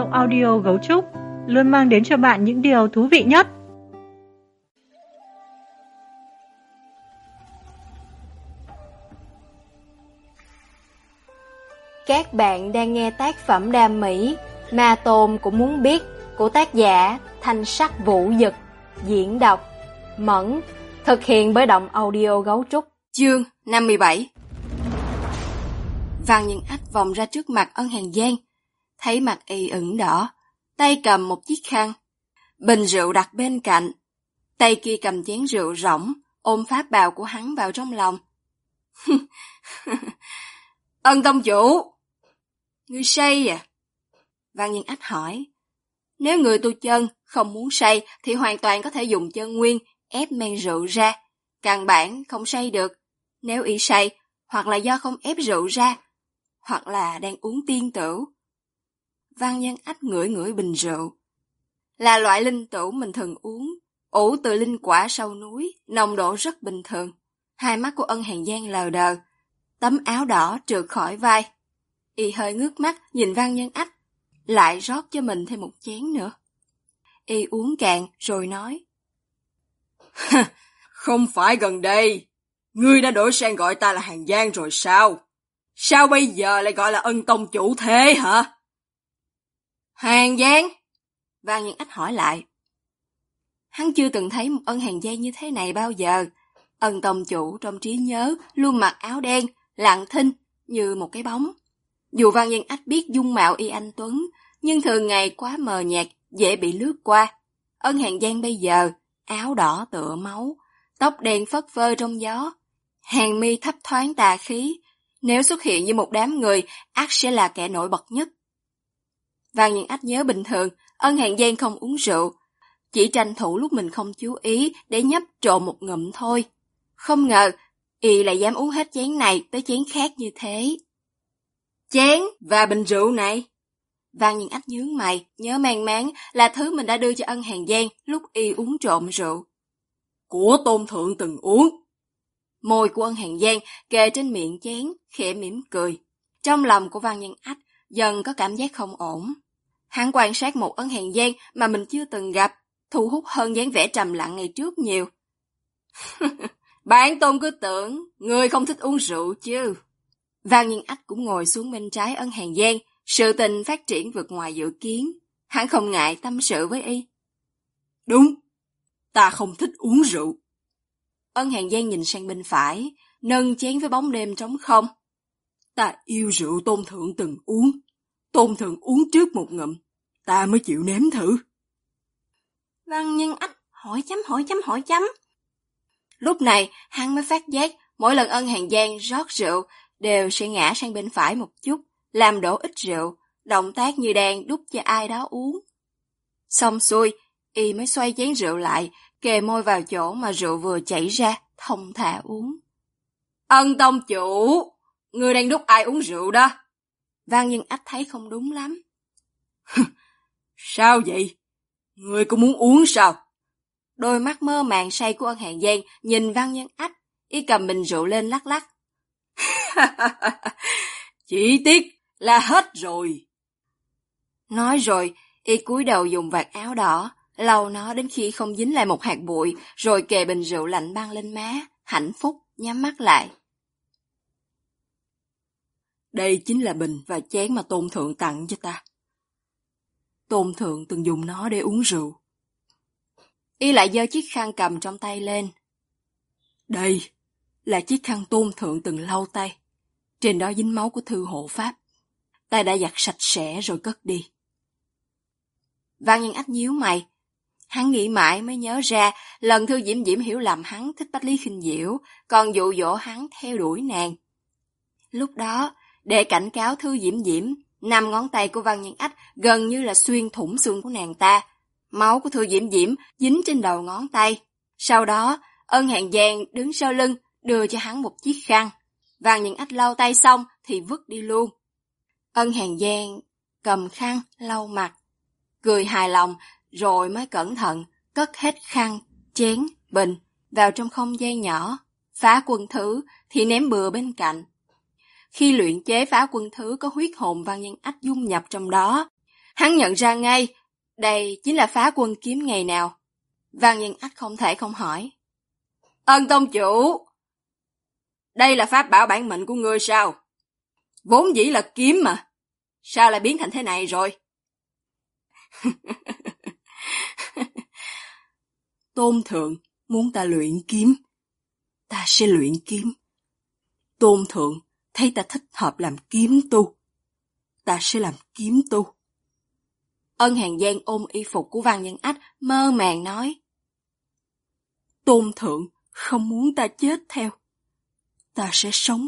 audio Gấu Trúc luôn mang đến cho bạn những điều thú vị nhất. Các bạn đang nghe tác phẩm đam mỹ Ma Tôn Cũng Muốn Biết của tác giả Thanh Sắc Vũ Dực, diễn đọc Mẫn, thực hiện bởi Động Audio Gấu Trúc. Chương 57. Văn Nhân Ách vòng ra trước mặt Ân Hàn Giang, thấy mặt y ửng đỏ, tay cầm một chiếc khăn, bình rượu đặt bên cạnh, tay kia cầm chén rượu rỗng, ôm pháp bào của hắn vào trong lòng. Ân tông chủ, ngươi say à? Văn Nhân Ách hỏi. Nếu người tu chân không muốn say thì hoàn toàn có thể dùng chân nguyên ép men rượu ra, căn bản không say được. Nếu y say, hoặc là do không ép rượu ra, hoặc là đang uống tiên tửu. Văn Nhân Ách ngửi ngửi bình rượu. Là loại linh tửu mình thường uống, ủ từ linh quả sau núi, nồng độ rất bình thường. Hai mắt của Ân Hàn Giang lờ đờ, tấm áo đỏ trượt khỏi vai. Y hơi ngước mắt nhìn Văn Nhân Ách, lại rót cho mình thêm một chén nữa. Y uống cạn rồi nói. Không phải gần đây, ngươi đã đổi sang gọi ta là Hàn Giang rồi sao? Sao bây giờ lại gọi là Ân tông chủ thế hả? Hàn Giang? Văn Nhân Ách hỏi lại. Hắn chưa từng thấy một Ân Hàn Giang như thế này bao giờ. Ân tông chủ trong trí nhớ luôn mặc áo đen, lặng thinh như một cái bóng. Dù Văn Nhân Ách biết dung mạo y anh tuấn, nhưng thường ngày quá mờ nhạt, dễ bị lướt qua. Ân Hàn Giang bây giờ, áo đỏ tựa máu, tóc đen phất phơ trong gió, hàng mi thấp thoáng tà khí. Nếu xuất hiện như một đám người, ắt sẽ là kẻ nổi bật nhất. Văn Nhân Ách nhớ bình thường, Ân Hàn Giang không uống rượu, chỉ tranh thủ lúc mình không chú ý để nhấp trộn một ngụm thôi. Không ngờ, y lại dám uống hết chén này tới chén khác như thế. Chén và bình rượu này. Văn Nhân Ách nhướng mày, nhớ mang máng là thứ mình đã đưa cho Ân Hàn Giang lúc y uống trộm rượu. Của Tôn Thượng từng uống. Môi của Ân Hàn Giang kề trên miệng chén, khẽ mỉm cười. Trong lòng của Văn Nhân Ách dần có cảm giác không ổn. Hắn quan sát một Ân Hàn Giang mà mình chưa từng gặp, thu hút hơn dáng vẻ trầm lặng ngày trước nhiều. Bản Tôn cứ tưởng ngươi không thích uống rượu chứ. Văn Nhân Ách cũng ngồi xuống bên trái Ân Hàn Giang, sự tình phát triển vượt ngoài dự kiến. Hắn không ngại tâm sự với y. Đúng, ta không thích uống rượu. Ân Hàn Giang nhìn sang bên phải, nâng chén với bóng đêm trống không. Ta yêu rượu Tôn Thượng từng uống. Tôn Thượng uống trước một ngụm, ta mới chịu nếm thử. Văn Nhân Ách hỏi chấm. Lúc này, hắn mới phát giác mỗi lần Ân Hàn Giang rót rượu đều sẽ ngã sang bên phải một chút, làm đổ ít rượu, động tác như đang đút cho ai đó uống. Xong xuôi, y mới xoay chén rượu lại, kề môi vào chỗ mà rượu vừa chảy ra, thong thả uống. Ân tông chủ, ngươi đang đút ai uống rượu đó? Văn Nhân Ách thấy không đúng lắm. Sao vậy? Ngươi cũng muốn uống sao? Đôi mắt mơ màng say của Ân Hàn Giang nhìn Văn Nhân Ách, y cầm bình rượu lên lắc lắc. Chỉ tiếc là hết rồi. Nói rồi, y cúi đầu dùng vạt áo đỏ, lau nó đến khi không dính lại một hạt bụi, rồi kề bình rượu lạnh băng lên má, hạnh phúc, nhắm mắt lại. Đây chính là bình và chén mà Tôn Thượng tặng cho ta. Tôn Thượng từng dùng nó để uống rượu. Y lại giơ chiếc khăn cầm trong tay lên. Đây là chiếc khăn Tôn Thượng từng lau tay. Trên đó dính máu của thư hộ pháp. Ta đã giặt sạch sẽ rồi cất đi. Văn Nhân Ách nhíu mày. Hắn nghĩ mãi mới nhớ ra lần Thư Diễm Diễm hiểu lầm hắn thích Bách Lý Khinh Diễu, còn dụ dỗ hắn theo đuổi nàng. Lúc đó, để cảnh cáo Thư Diễm Diễm, 5 ngón tay của Văn Nhân Ách gần như là xuyên thủng xương của nàng ta. Máu của Thư Diễm Diễm dính trên đầu ngón tay. Sau đó, Ân Hàn Giang đứng sau lưng, đưa cho hắn một chiếc khăn. Văn Nhân Ách lau tay xong thì vứt đi luôn. Ân Hàn Giang cầm khăn lau mặt, cười hài lòng rồi mới cẩn thận cất hết khăn, chén, bình vào trong không gian nhỏ. Phá quân thứ thì ném bừa bên cạnh. Khi luyện chế phá quân thứ có huyết hồn Văn Nhân Ách dung nhập trong đó, Hắn nhận ra ngay, đây chính là phá quân kiếm ngày nào. Văn Nhân Ách không thể không hỏi. Ân tông chủ, đây là pháp bảo bản mệnh của ngươi sao? Vốn dĩ là kiếm mà, sao lại biến thành thế này rồi? Tôn thượng muốn ta luyện kiếm, ta sẽ luyện kiếm. Tôn thượng thấy ta thích hợp làm kiếm tu, ta sẽ làm kiếm tu. Ân Hàn Giang ôm y phục của Văn Nhân Ách, mơ màng nói. Tôn thượng không muốn ta chết theo, ta sẽ sống.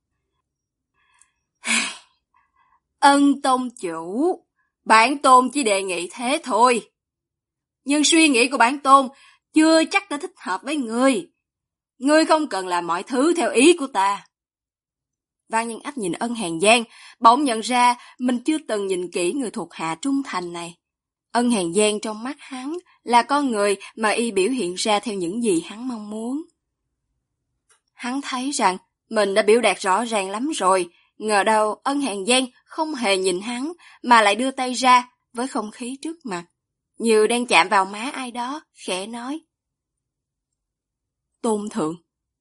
Ân tông chủ, bản tôn chỉ đề nghị thế thôi. Nhưng suy nghĩ của bản tôn chưa chắc đã thích hợp với ngươi. Ngươi không cần làm mọi thứ theo ý của ta. Văn Nhân Ách nhìn Ân Hàn Giang, bỗng nhận ra mình chưa từng nhìn kỹ người thuộc hạ trung thành này. Ân Hàn Giang trong mắt hắn là con người mà y biểu hiện ra theo những gì hắn mong muốn. Hắn thấy rằng mình đã biểu đạt rõ ràng lắm rồi, ngờ đâu Ân Hàn Giang không hề nhìn hắn mà lại đưa tay ra với không khí trước mặt, như đang chạm vào má ai đó, khẽ nói. Tôn thượng,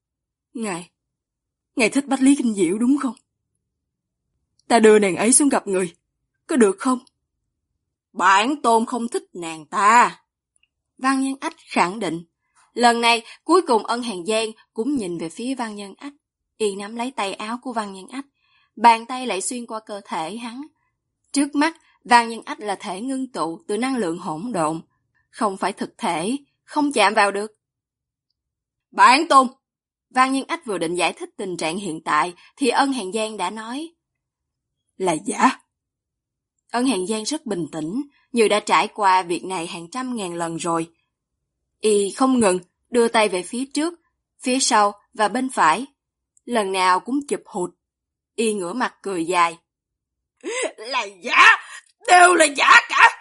Ngài thích Bách Lý Kinh Diệu đúng không? Ta đưa nàng ấy xuống gặp người, có được không? Bản tôn không thích nàng ta. Văn Nhân Ách khẳng định. Lần này, cuối cùng Ân Hàn Giang cũng nhìn về phía Văn Nhân Ách. Y nắm lấy tay áo của Văn Nhân Ách, bàn tay lại xuyên qua cơ thể hắn. Trước mắt, Văn Nhân Ách là thể ngưng tụ từ năng lượng hỗn độn, không phải thực thể, không chạm vào được. Bản tôn! Văn Nhân Ách vừa định giải thích tình trạng hiện tại, thì Ân Hàn Giang đã nói. Là giả. Ân Hàn Giang rất bình tĩnh, như đã trải qua việc này hàng trăm ngàn lần rồi. Y không ngừng đưa tay về phía trước, phía sau và bên phải. Lần nào cũng chụp hụt. Y ngửa mặt cười dài. Là giả, đều là giả cả.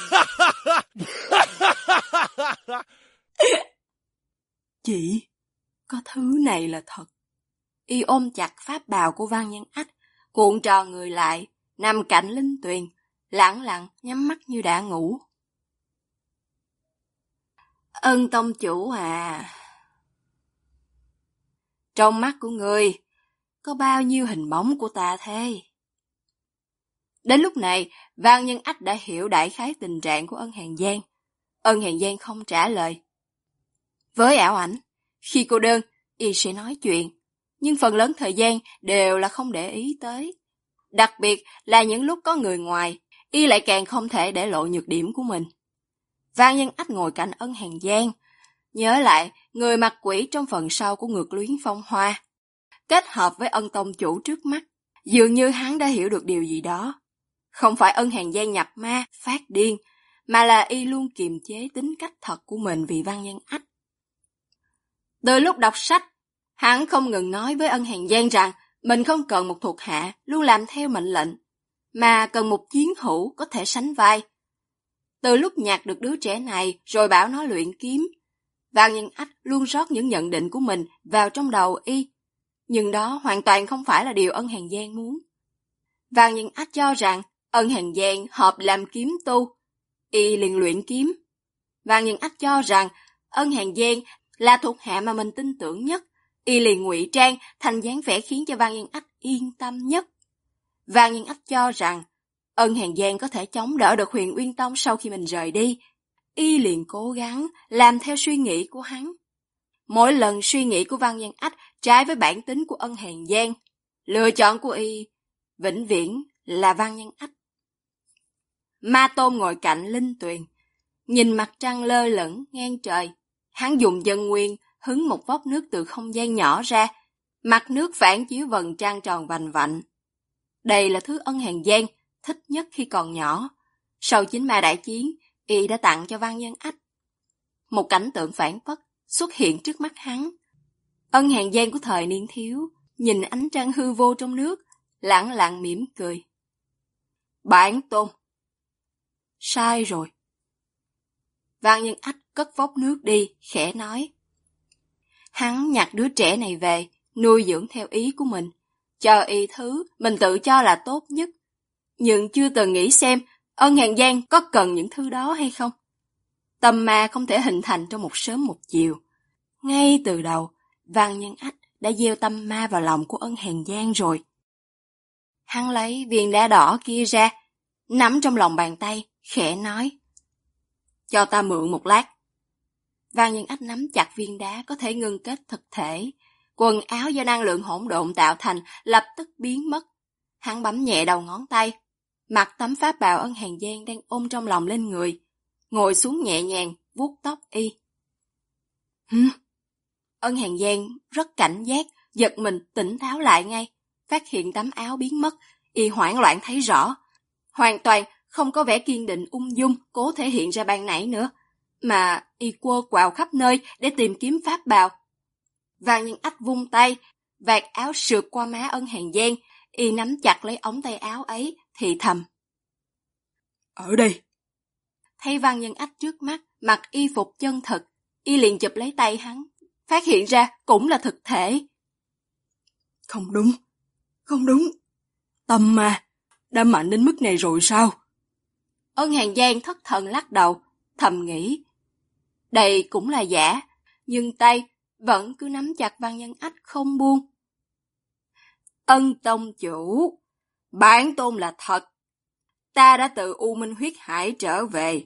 Chỉ có thứ này là thật. Y ôm chặt pháp bào của Văn Nhân Ách, cuộn tròn người lại, nằm cạnh linh tuyền, lẳng lặng nhắm mắt như đã ngủ. Ân tông chủ à, trong mắt của ngươi có bao nhiêu hình bóng của ta thế? Đến lúc này, Văn Nhân Ách đã hiểu đại khái tình trạng của Ân Hàn Giang. Ân Hàn Giang không trả lời. Với ảo ảnh, khi cô đơn, y sẽ nói chuyện, nhưng phần lớn thời gian đều là không để ý tới. Đặc biệt là những lúc có người ngoài, y lại càng không thể để lộ nhược điểm của mình. Văn Nhân Ách ngồi cạnh Ân Hàn Giang, nhớ lại người mặt quỷ trong phần sau của Ngược Luyến Phong Hoa. Kết hợp với Ân tông chủ trước mắt, dường như hắn đã hiểu được điều gì đó. Không phải Ân Hàn Giang nhập ma, phát điên, mà là y luôn kiềm chế tính cách thật của mình vì Văn Nhân Ách. Từ lúc đọc sách, hắn không ngừng nói với Ân Hàn Giang rằng mình không cần một thuộc hạ luôn làm theo mệnh lệnh, mà cần một chiến hữu có thể sánh vai. Từ lúc nhặt được đứa trẻ này rồi bảo nó luyện kiếm, Văn Nhân Ách luôn rót những nhận định của mình vào trong đầu y, nhưng đó hoàn toàn không phải là điều Ân Hàn Giang muốn. Văn Nhân Ách cho rằng Ân Hàn Giang hợp làm kiếm tu, y liền luyện kiếm. Văn Nhân Ách cho rằng Ân Hàn Giang là thuộc hạ mà mình tin tưởng nhất, y liền ngụy trang thành dáng vẻ khiến cho Văn Nhân Ách yên tâm nhất. Văn Nhân Ách cho rằng Ân Hàn Giang có thể chống đỡ được Huyền Uyên Tông sau khi mình rời đi, y liền cố gắng làm theo suy nghĩ của hắn. Mỗi lần suy nghĩ của Văn Nhân Ách trái với bản tính của Ân Hàn Giang, lựa chọn của y vĩnh viễn là Văn Nhân Ách. Ma Tôn ngồi cạnh linh tuyền, nhìn mặt trăng lơ lửng ngang trời. Hắn dùng dân nguyên hứng một vốc nước từ không gian nhỏ ra, mặt nước phản chiếu vầng trăng tròn vành vạnh. Đây là thứ Ân Hàn Giang thích nhất khi còn nhỏ. Sau Chính Ma đại chiến, y đã tặng cho Văn Nhân Ách. Một cảnh tượng phản phất xuất hiện trước mắt hắn. Ân Hàn Giang của thời niên thiếu, nhìn ánh trăng hư vô trong nước, lẳng lặng mỉm cười. Bản tôn. Sai rồi. Văn Nhân Ách cất vốc nước đi, khẽ nói. Hắn nhặt đứa trẻ này về, nuôi dưỡng theo ý của mình, cho y thứ mình tự cho là tốt nhất. Nhưng chưa từng nghĩ xem Ân Hàn Giang có cần những thứ đó hay không? Tâm ma không thể hình thành trong một sớm một chiều. Ngay từ đầu, Văn Nhân Ách đã gieo tâm ma vào lòng của Ân Hàn Giang rồi. Hắn lấy viên đá đỏ kia ra, nắm trong lòng bàn tay, khẽ nói: cho ta mượn một lát. Văn Nhân Ách nắm chặt viên đá có thể ngưng kết thực thể. Quần áo do năng lượng hỗn độn tạo thành lập tức biến mất. Hắn bấm nhẹ đầu ngón tay, mặc tấm pháp bào Ân Hàn Giang đang ôm trong lòng lên người, ngồi xuống nhẹ nhàng, vuốt tóc y. Ân Hàn Giang rất cảnh giác, giật mình tỉnh táo lại ngay, phát hiện tấm áo biến mất, y hoảng loạn thấy rõ. Hoàn toàn không có vẻ kiên định ung dung cố thể hiện ra ban nãy nữa, mà y quơ quào khắp nơi để tìm kiếm pháp bào. Văn Nhân Ách vung tay, vạt áo sượt qua má Ân Hàn Giang, y nắm chặt lấy ống tay áo ấy, thì thầm: ở đây. Thấy Văn Nhân Ách trước mắt mặc y phục chân thực, y liền chụp lấy tay hắn, phát hiện ra cũng là thực thể. Không đúng, không đúng. Tâm ma đã mạnh đến mức này rồi sao? Ân Hàn Giang thất thần lắc đầu, thầm nghĩ. Đây cũng là giả, nhưng tay vẫn cứ nắm chặt Văn Nhân Ách không buông. Ân tông chủ, bản tôn là thật. Ta đã từ U Minh huyết hải trở về.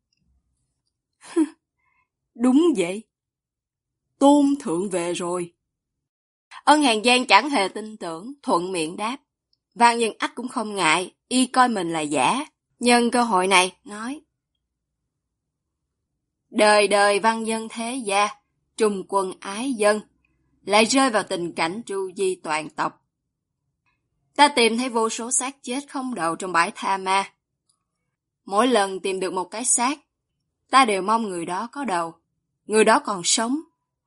Đúng vậy. Tôn thượng về rồi. Ân Hàn Giang chẳng hề tin tưởng, thuận miệng đáp. Văn Nhân Ách cũng không ngại, y coi mình là giả. Nhân cơ hội này, nói: đời đời văn nhân thế gia, trung quân ái dân, lại rơi vào tình cảnh tru di toàn tộc. Ta tìm thấy vô số xác chết không đầu trong bãi tha ma. Mỗi lần tìm được một cái xác, ta đều mong người đó có đầu, người đó còn sống.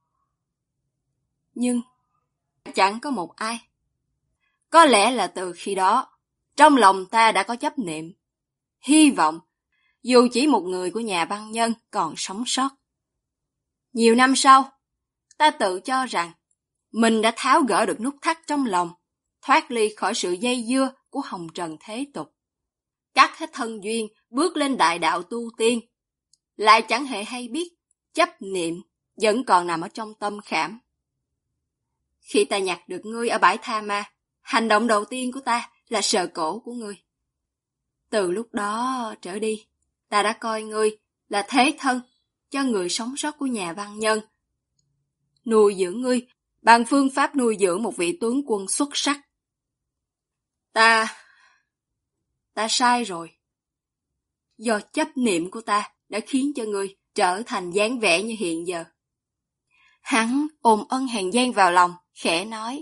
Nhưng chẳng có một ai. Có lẽ là từ khi đó, trong lòng ta đã có chấp niệm, hy vọng dù chỉ một người của nhà văn nhân còn sống sót. Nhiều năm sau, ta tự cho rằng mình đã tháo gỡ được nút thắt trong lòng, thoát ly khỏi sự dây dưa của hồng trần thế tục, cắt hết thân duyên, bước lên đại đạo tu tiên. Lại chẳng hề hay biết, chấp niệm vẫn còn nằm ở trong tâm khảm. Khi ta nhặt được ngươi ở bãi tha ma, hành động đầu tiên của ta là sờ cổ của ngươi. Từ lúc đó trở đi, ta đã coi ngươi là thế thân cho người sống sót của nhà văn nhân. Nuôi dưỡng ngươi bằng phương pháp nuôi dưỡng một vị tướng quân xuất sắc. Ta sai rồi. Do chấp niệm của ta đã khiến cho ngươi trở thành dáng vẻ như hiện giờ. Hắn ôm Ân Hàn Giang vào lòng, khẽ nói: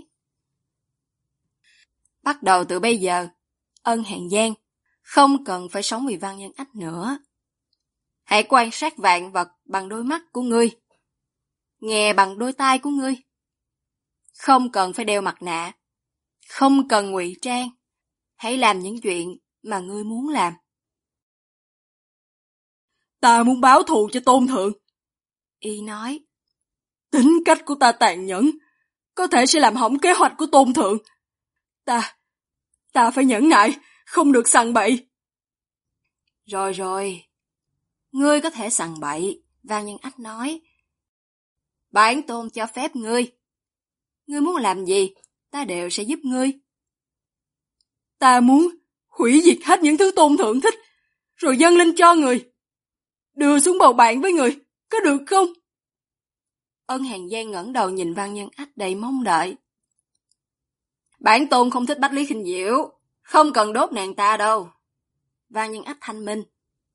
bắt đầu từ bây giờ, Ân Hàn Giang không cần phải sống vì Văn Nhân Ách nữa. Hãy quan sát vạn vật bằng đôi mắt của ngươi, nghe bằng đôi tai của ngươi. Không cần phải đeo mặt nạ, không cần ngụy trang. Hãy làm những chuyện mà ngươi muốn làm. Ta muốn báo thù cho Tôn thượng. Y nói: tính cách của ta tàn nhẫn, có thể sẽ làm hỏng kế hoạch của Tôn thượng. Ta phải nhẫn nại, không được sằng bậy. Rồi, ngươi có thể sằng bậy, Văn Nhân Ách nói. Bản tôn cho phép ngươi. Ngươi muốn làm gì, ta đều sẽ giúp ngươi. Ta muốn hủy diệt hết những thứ Tôn thượng thích, rồi dâng lên cho người. Đưa xuống bầu bạn với người, có được không? Ân Hàn Giang ngẩng đầu nhìn Văn Nhân Ách đầy mong đợi. Bản tôn không thích Bách Lý Khinh Diệu, không cần đốt nàng ta đâu. Văn Nhân Ách thanh minh.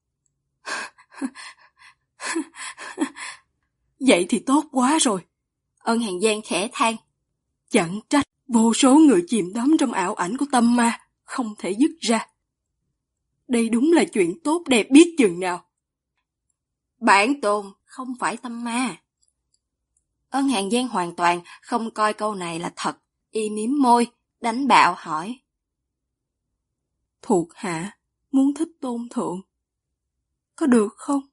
Vậy thì tốt quá rồi. Ân Hàn Giang khẽ than. Chẳng trách vô số người chìm đắm trong ảo ảnh của tâm ma, không thể dứt ra. Đây đúng là chuyện tốt đẹp biết chừng nào. Bản tôn không phải tâm ma. Ân Hàn Giang hoàn toàn không coi câu này là thật. Y mím môi, đánh bạo hỏi. Thuộc hạ muốn thích Tôn thượng, có được không?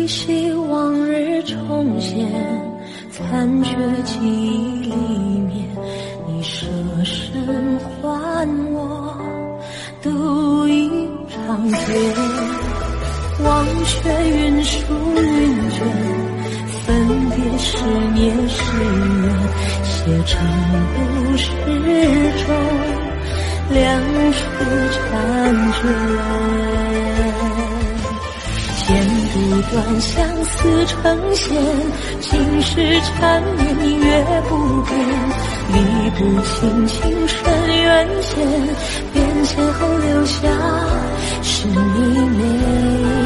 依稀往日重现，残缺记忆里面，你舍身还我度一场劫。忘却云舒云卷，分别是孽是缘，写成故事中两处婵娟。剪不断，相思成线，情是缠绵，明月不变，理不清情深缘浅，变迁后留下是你美。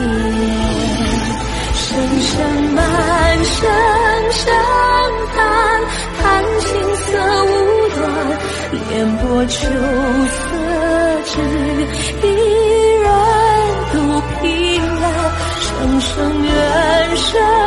声声满声声叹，叹情色无端，帘簸秋色只一人独凭栏，声声怨声